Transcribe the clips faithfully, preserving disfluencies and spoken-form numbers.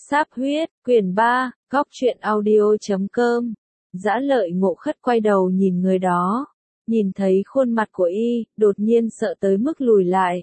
Sáp huyết, quyển ba, góc truyện audio chấm com. Dã Lợi Ngộ Khất quay đầu nhìn người đó, nhìn thấy khuôn mặt của y, đột nhiên sợ tới mức lùi lại.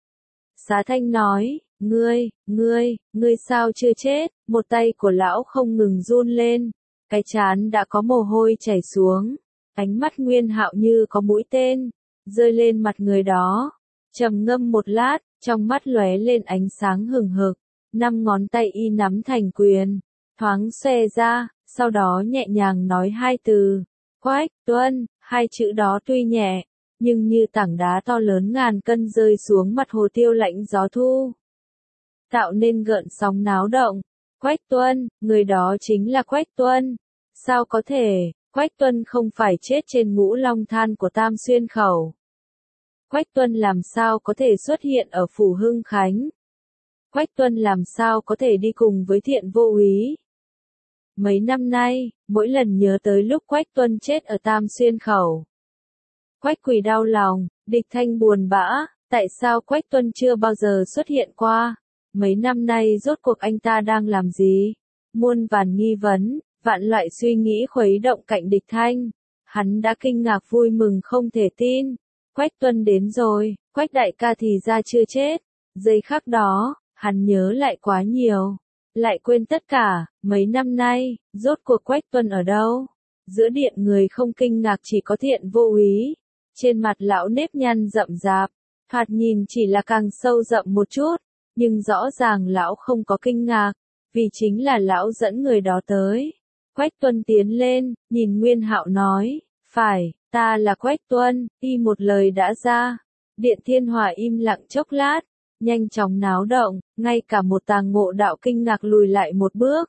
Xá Thanh nói, ngươi, ngươi, ngươi sao chưa chết? Một tay của lão không ngừng run lên, cái trán đã có mồ hôi chảy xuống, ánh mắt Nguyên Hạo như có mũi tên, rơi lên mặt người đó, trầm ngâm một lát, trong mắt lóe lên ánh sáng hừng hực, năm ngón tay y nắm thành quyền, thoáng xòe ra, sau đó nhẹ nhàng nói hai từ, Quách Tuân, hai chữ đó tuy nhẹ, nhưng như tảng đá to lớn ngàn cân rơi xuống mặt hồ tiêu lạnh gió thu, tạo nên gợn sóng náo động. Quách Tuân, người đó chính là Quách Tuân. Sao có thể, Quách Tuân không phải chết trên Ngũ Long Than của Tam Xuyên Khẩu. Quách Tuân làm sao có thể xuất hiện ở phủ Hưng Khánh? Quách Tuân làm sao có thể đi cùng với Thiện Vô Úy? Mấy năm nay, mỗi lần nhớ tới lúc Quách Tuân chết ở Tam Xuyên Khẩu, Quách Quỳ đau lòng, Địch Thanh buồn bã, tại sao Quách Tuân chưa bao giờ xuất hiện qua? Mấy năm nay rốt cuộc anh ta đang làm gì? Muôn vàn nghi vấn, vạn loại suy nghĩ khuấy động cạnh Địch Thanh. Hắn đã kinh ngạc vui mừng không thể tin. Quách Tuân đến rồi, Quách đại ca thì ra chưa chết. Giây khắc đó, hắn nhớ lại quá nhiều. Lại quên tất cả, mấy năm nay, rốt cuộc Quách Tuân ở đâu? Giữa điện người không kinh ngạc chỉ có Thiện Vô Úy. Trên mặt lão nếp nhăn rậm rạp, thoạt nhìn chỉ là càng sâu rậm một chút. Nhưng rõ ràng lão không có kinh ngạc, vì chính là lão dẫn người đó tới. Quách Tuân tiến lên, nhìn Nguyên Hạo nói, phải, ta là Quách Tuân, y một lời đã ra. Điện Thiên Hòa im lặng chốc lát, nhanh chóng náo động, ngay cả một Tàng Ngộ Đạo kinh ngạc lùi lại một bước.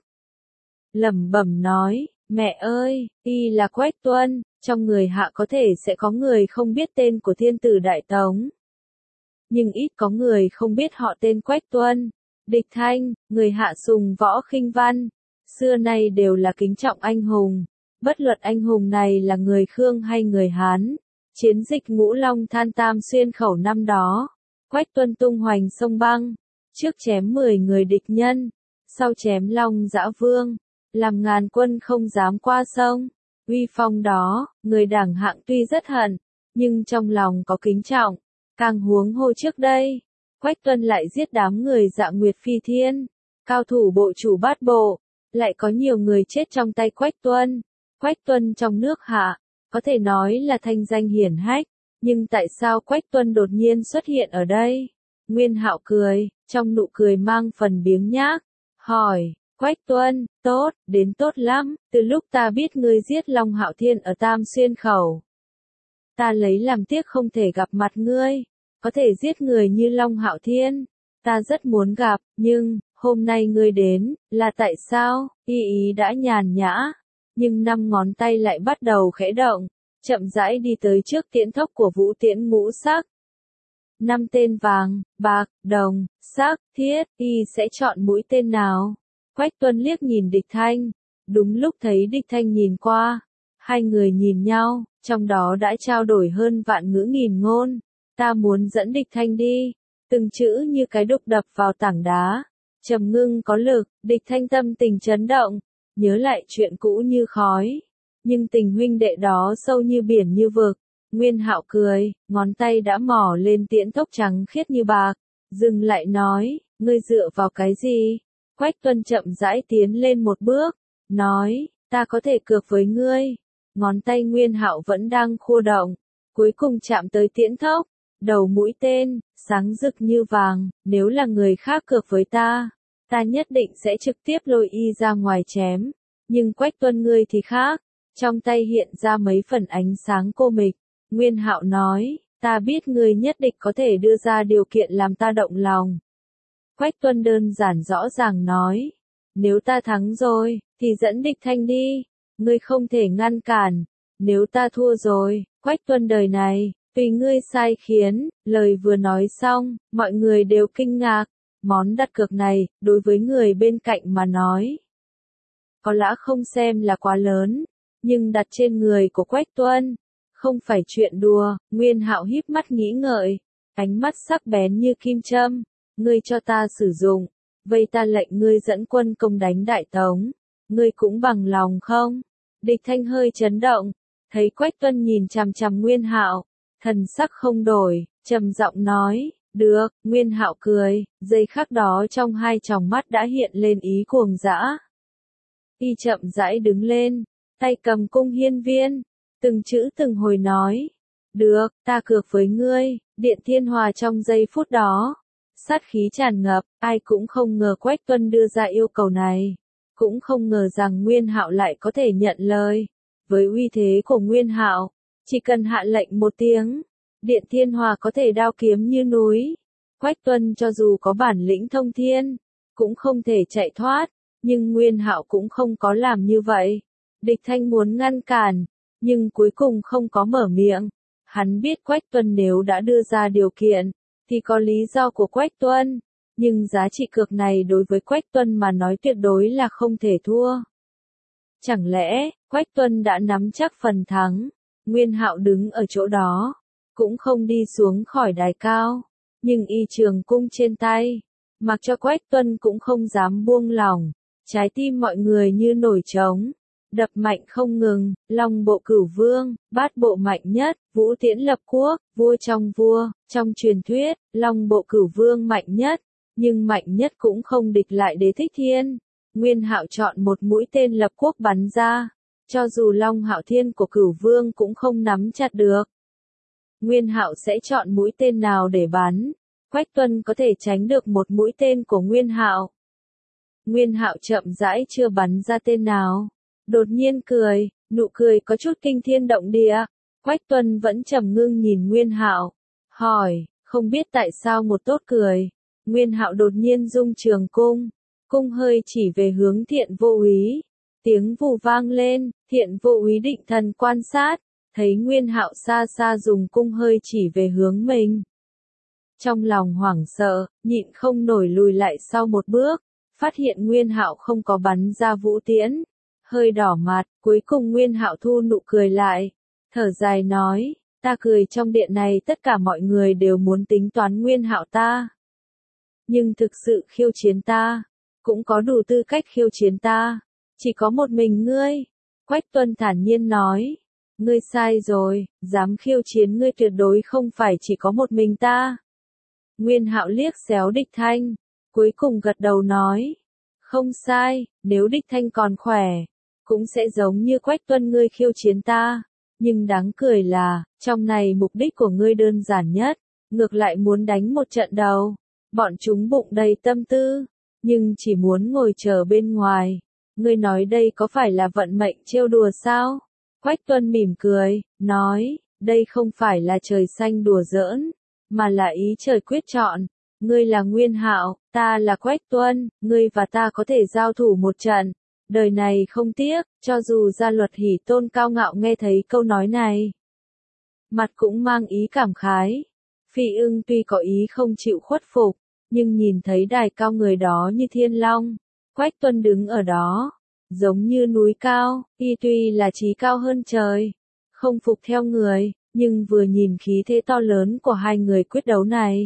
Lẩm bẩm nói, mẹ ơi, y là Quách Tuân, trong người hạ có thể sẽ có người không biết tên của thiên tử Đại Tống. Nhưng ít có người không biết họ tên Quách Tuân. Địch Thanh, người hạ sùng võ khinh văn, xưa nay đều là kính trọng anh hùng, bất luận anh hùng này là người Khương hay người Hán. Chiến dịch Ngũ Long Than Tam Xuyên Khẩu năm đó, Quách Tuân tung hoành sông băng, trước chém mười người địch nhân, sau chém Long Dã Vương, làm ngàn quân không dám qua sông. Uy phong đó, người đảng hạng tuy rất hận, nhưng trong lòng có kính trọng. Càng huống hồ trước đây, Quách Tuân lại giết đám người Dạ Nguyệt Phi Thiên, cao thủ bộ chủ bát bộ, lại có nhiều người chết trong tay Quách Tuân. Quách Tuân trong nước hạ, có thể nói là thanh danh hiển hách, nhưng tại sao Quách Tuân đột nhiên xuất hiện ở đây? Nguyên Hạo cười, trong nụ cười mang phần biếng nhác, hỏi, Quách Tuân, tốt, đến tốt lắm, từ lúc ta biết ngươi giết Long Hạo Thiên ở Tam Xuyên Khẩu. Ta lấy làm tiếc không thể gặp mặt ngươi, có thể giết người như Long Hạo Thiên, ta rất muốn gặp, nhưng, hôm nay ngươi đến, là tại sao? Y ý đã nhàn nhã, nhưng năm ngón tay lại bắt đầu khẽ động, chậm rãi đi tới trước tiễn thốc của Vũ Tiễn ngũ sắc. Năm tên vàng, bạc, đồng, sắc, thiết, y sẽ chọn mũi tên nào? Quách Tuân liếc nhìn Địch Thanh, đúng lúc thấy Địch Thanh nhìn qua, hai người nhìn nhau, trong đó đã trao đổi hơn vạn ngữ nghìn ngôn. Ta muốn dẫn Địch Thanh đi, từng chữ như cái đục đập vào tảng đá, trầm ngưng có lực. Địch Thanh tâm tình chấn động, nhớ lại chuyện cũ như khói, nhưng tình huynh đệ đó sâu như biển như vực. Nguyên Hạo cười, ngón tay đã mò lên tiễn thốc trắng khiết như bạc, dừng lại nói, ngươi dựa vào cái gì? Quách Tuân chậm rãi tiến lên một bước, nói, ta có thể cược với ngươi. Ngón tay Nguyên Hạo vẫn đang khô động, cuối cùng chạm tới tiễn thốc, đầu mũi tên, sáng rực như vàng, nếu là người khác cược với ta, ta nhất định sẽ trực tiếp lôi y ra ngoài chém. Nhưng Quách Tuân ngươi thì khác, trong tay hiện ra mấy phần ánh sáng cô mịch. Nguyên Hạo nói, ta biết ngươi nhất định có thể đưa ra điều kiện làm ta động lòng. Quách Tuân đơn giản rõ ràng nói, nếu ta thắng rồi, thì dẫn Địch Thanh đi, ngươi không thể ngăn cản. Nếu ta thua rồi, Quách Tuân đời này, tùy ngươi sai khiến. Lời vừa nói xong, mọi người đều kinh ngạc. Món đặt cược này, đối với người bên cạnh mà nói, có lẽ không xem là quá lớn, nhưng đặt trên người của Quách Tuân, không phải chuyện đùa. Nguyên Hạo híp mắt nghĩ ngợi, ánh mắt sắc bén như kim châm. Ngươi cho ta sử dụng, Vây ta lệnh ngươi dẫn quân công đánh Đại Tống, ngươi cũng bằng lòng không? Địch Thanh hơi chấn động, thấy Quách Tuân nhìn chằm chằm Nguyên Hạo, thần sắc không đổi, trầm giọng nói, được. Nguyên Hạo cười, giây khắc đó trong hai tròng mắt đã hiện lên ý cuồng dã. Y chậm rãi đứng lên, tay cầm cung hiên viên, từng chữ từng hồi nói, được, ta cược với ngươi. Điện Thiên Hòa trong giây phút đó, sát khí tràn ngập, ai cũng không ngờ Quách Tuân đưa ra yêu cầu này, cũng không ngờ rằng Nguyên Hạo lại có thể nhận lời. Với uy thế của Nguyên Hạo, chỉ cần hạ lệnh một tiếng, Điện Thiên Hòa có thể đao kiếm như núi. Quách Tuân cho dù có bản lĩnh thông thiên, cũng không thể chạy thoát, nhưng Nguyên Hạo cũng không có làm như vậy. Địch Thanh muốn ngăn cản, nhưng cuối cùng không có mở miệng. Hắn biết Quách Tuân nếu đã đưa ra điều kiện, thì có lý do của Quách Tuân, nhưng giá trị cược này đối với Quách Tuân mà nói tuyệt đối là không thể thua. Chẳng lẽ, Quách Tuân đã nắm chắc phần thắng? Nguyên Hạo đứng ở chỗ đó, cũng không đi xuống khỏi đài cao, nhưng y trường cung trên tay, mặc cho Quách Tuân cũng không dám buông lỏng. Trái tim mọi người như nổi trống, đập mạnh không ngừng. Long bộ cửu vương, bát bộ mạnh nhất, Vũ Tiễn lập quốc, vua trong vua. Trong truyền thuyết, Long bộ cửu vương mạnh nhất, nhưng mạnh nhất cũng không địch lại Đế Thích Thiên. Nguyên Hạo chọn một mũi tên lập quốc bắn ra, cho dù Long Hạo Thiên của cửu vương cũng không nắm chặt được. Nguyên Hạo sẽ chọn mũi tên nào để bắn? Quách Tuân có thể tránh được một mũi tên của Nguyên Hạo. Nguyên Hạo chậm rãi chưa bắn ra tên nào, đột nhiên cười, nụ cười có chút kinh thiên động địa. Quách Tuân vẫn trầm ngưng nhìn Nguyên Hạo, hỏi, không biết tại sao một tốt cười. Nguyên Hạo đột nhiên rung trường cung, cung hơi chỉ về hướng Thiện Vô Úy. Tiếng vù vang lên, Thiện Vô Úy định thần quan sát, thấy Nguyên Hạo xa xa dùng cung hơi chỉ về hướng mình. Trong lòng hoảng sợ, nhịn không nổi lùi lại sau một bước, phát hiện Nguyên Hạo không có bắn ra vũ tiễn, hơi đỏ mặt. Cuối cùng Nguyên Hạo thu nụ cười lại, thở dài nói, ta cười trong điện này tất cả mọi người đều muốn tính toán Nguyên Hạo ta. Nhưng thực sự khiêu chiến ta, cũng có đủ tư cách khiêu chiến ta, chỉ có một mình ngươi. Quách Tuân thản nhiên nói, ngươi sai rồi, dám khiêu chiến ngươi tuyệt đối không phải chỉ có một mình ta. Nguyên Hạo liếc xéo Địch Thanh, cuối cùng gật đầu nói, không sai, nếu Địch Thanh còn khỏe, cũng sẽ giống như Quách Tuân ngươi khiêu chiến ta. Nhưng đáng cười là, trong này mục đích của ngươi đơn giản nhất, ngược lại muốn đánh một trận đầu. Bọn chúng bụng đầy tâm tư, nhưng chỉ muốn ngồi chờ bên ngoài. Ngươi nói đây có phải là vận mệnh trêu đùa sao? Quách Tuân mỉm cười, nói, đây không phải là trời xanh đùa giỡn, mà là ý trời quyết chọn. Ngươi là Nguyên Hạo, ta là Quách Tuân, ngươi và ta có thể giao thủ một trận. Đời này không tiếc, cho dù Gia Luật Hỉ Tôn cao ngạo nghe thấy câu nói này, mặt cũng mang ý cảm khái. Phi Ưng tuy có ý không chịu khuất phục, nhưng nhìn thấy đài cao người đó như thiên long, Quách Tuân đứng ở đó, giống như núi cao. Y tuy là trí cao hơn trời, không phục theo người, nhưng vừa nhìn khí thế to lớn của hai người quyết đấu này,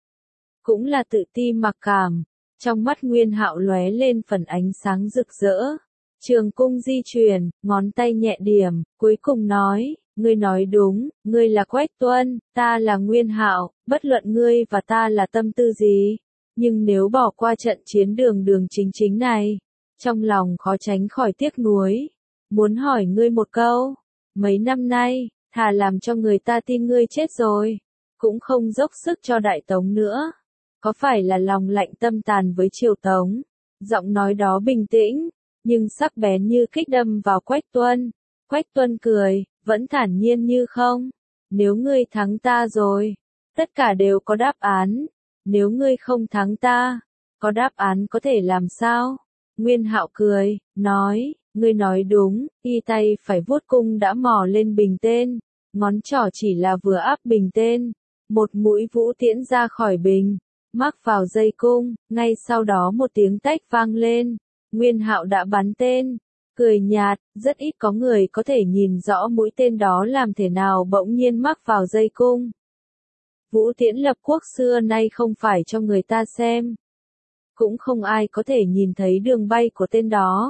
cũng là tự ti mặc cảm. Trong mắt Nguyên Hạo lóe lên phần ánh sáng rực rỡ, trường cung di chuyển, ngón tay nhẹ điểm, cuối cùng nói, ngươi nói đúng, ngươi là Quách Tuân, ta là Nguyên Hạo, bất luận ngươi và ta là tâm tư gì, nhưng nếu bỏ qua trận chiến đường đường chính chính này, trong lòng khó tránh khỏi tiếc nuối. Muốn hỏi ngươi một câu, mấy năm nay, thà làm cho người ta tin ngươi chết rồi, cũng không dốc sức cho Đại Tống nữa. Có phải là lòng lạnh tâm tàn với Triều Tống? Giọng nói đó bình tĩnh, nhưng sắc bén như kích đâm vào Quách Tuân. Quách Tuân cười, vẫn thản nhiên như không. Nếu ngươi thắng ta rồi, tất cả đều có đáp án. Nếu ngươi không thắng ta, có đáp án có thể làm sao? Nguyên Hạo cười, nói, ngươi nói đúng. Y tay phải vuốt cung đã mò lên bình tên, ngón trỏ chỉ là vừa áp bình tên, một mũi vũ tiễn ra khỏi bình, mắc vào dây cung. Ngay sau đó một tiếng tách vang lên, Nguyên Hạo đã bắn tên. Cười nhạt, rất ít có người có thể nhìn rõ mũi tên đó làm thế nào bỗng nhiên mắc vào dây cung. Vũ tiễn lập quốc xưa nay không phải cho người ta xem. cũng không ai có thể nhìn thấy đường bay của tên đó.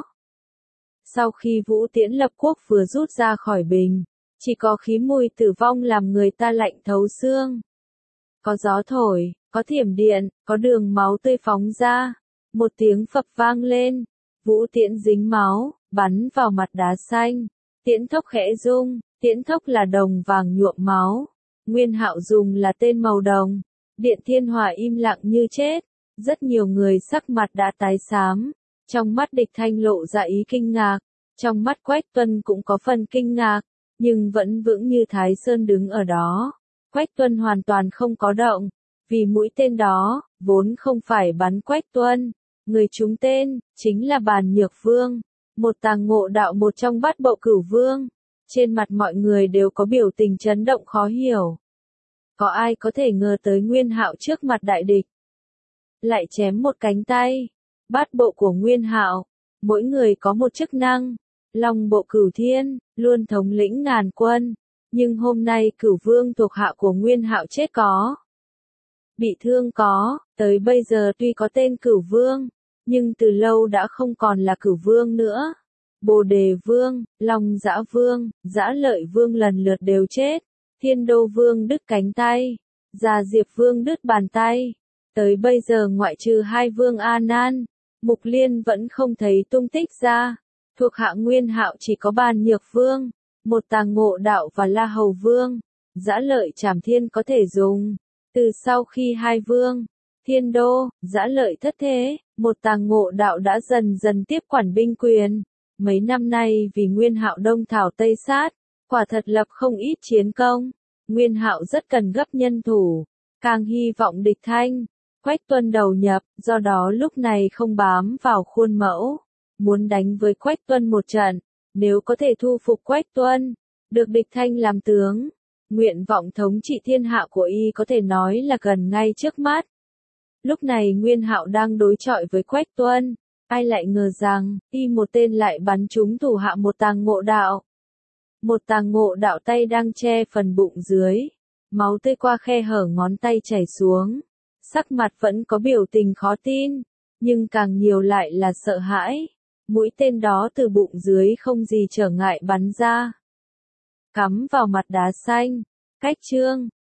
Sau khi Vũ Tiễn Lập Quốc vừa rút ra khỏi bình, chỉ có khí mùi tử vong làm người ta lạnh thấu xương. Có gió thổi, có thiểm điện, có đường máu tươi phóng ra. Một tiếng phập vang lên, Vũ Tiễn dính máu, bắn vào mặt đá xanh. Tiễn thốc khẽ rung, tiễn thốc là đồng vàng nhuộm máu. Nguyên Hạo dùng là tên màu đồng. Điện Thiên Hỏa im lặng như chết. Rất nhiều người sắc mặt đã tái xám. Trong mắt Địch Thanh lộ ra ý kinh ngạc. Trong mắt Quách Tuân cũng có phần kinh ngạc, nhưng vẫn vững như Thái Sơn đứng ở đó. Quách Tuân hoàn toàn không có động, vì mũi tên đó, vốn không phải bắn Quách Tuân. Người trúng tên, chính là Bàn Nhược Vương, một tàng ngộ đạo một trong bát bộ cửu vương. Trên mặt mọi người đều có biểu tình chấn động khó hiểu. Có ai có thể ngờ tới Nguyên Hạo trước mặt đại địch lại chém một cánh tay. Bát bộ của Nguyên Hạo, mỗi người có một chức năng. Long bộ cửu thiên, luôn thống lĩnh ngàn quân. Nhưng hôm nay cửu vương thuộc hạ của Nguyên Hạo chết có. Bị thương có, tới bây giờ tuy có tên cửu vương, nhưng từ lâu đã không còn là cửu vương nữa. Bồ Đề Vương, Long Dã Vương, Dã Lợi Vương lần lượt đều chết. Thiên Đô Vương đứt cánh tay. Già Diệp Vương đứt bàn tay. Tới bây giờ ngoại trừ hai vương A Nan, Mục Liên vẫn không thấy tung tích ra. Thuộc hạ Nguyên Hạo chỉ có Bàn Nhược Vương, một tàng ngộ đạo và La Hầu Vương. Dã Lợi Trảm Thiên có thể dùng. Từ sau khi hai vương, Thiên Đô, Dã Lợi thất thế, một tàng ngộ đạo đã dần dần tiếp quản binh quyền. Mấy năm nay vì Nguyên Hạo đông thảo tây sát, quả thật lập không ít chiến công. Nguyên Hạo rất cần gấp nhân thủ, càng hy vọng Địch Thanh, Quách Tuân đầu nhập, do đó lúc này không bám vào khuôn mẫu. Muốn đánh với Quách Tuân một trận, nếu có thể thu phục Quách Tuân, được Địch Thanh làm tướng, nguyện vọng thống trị thiên hạ của y có thể nói là gần ngay trước mắt. Lúc này Nguyên Hạo đang đối chọi với Quách Tuân, ai lại ngờ rằng, y một tên lại bắn trúng thủ hạ một tàng ngộ đạo. Một tàng ngộ đạo tay đang che phần bụng dưới, máu tươi qua khe hở ngón tay chảy xuống, sắc mặt vẫn có biểu tình khó tin, nhưng càng nhiều lại là sợ hãi. Mũi tên đó từ bụng dưới không gì trở ngại bắn ra, cắm vào mặt đá xanh. Cách chương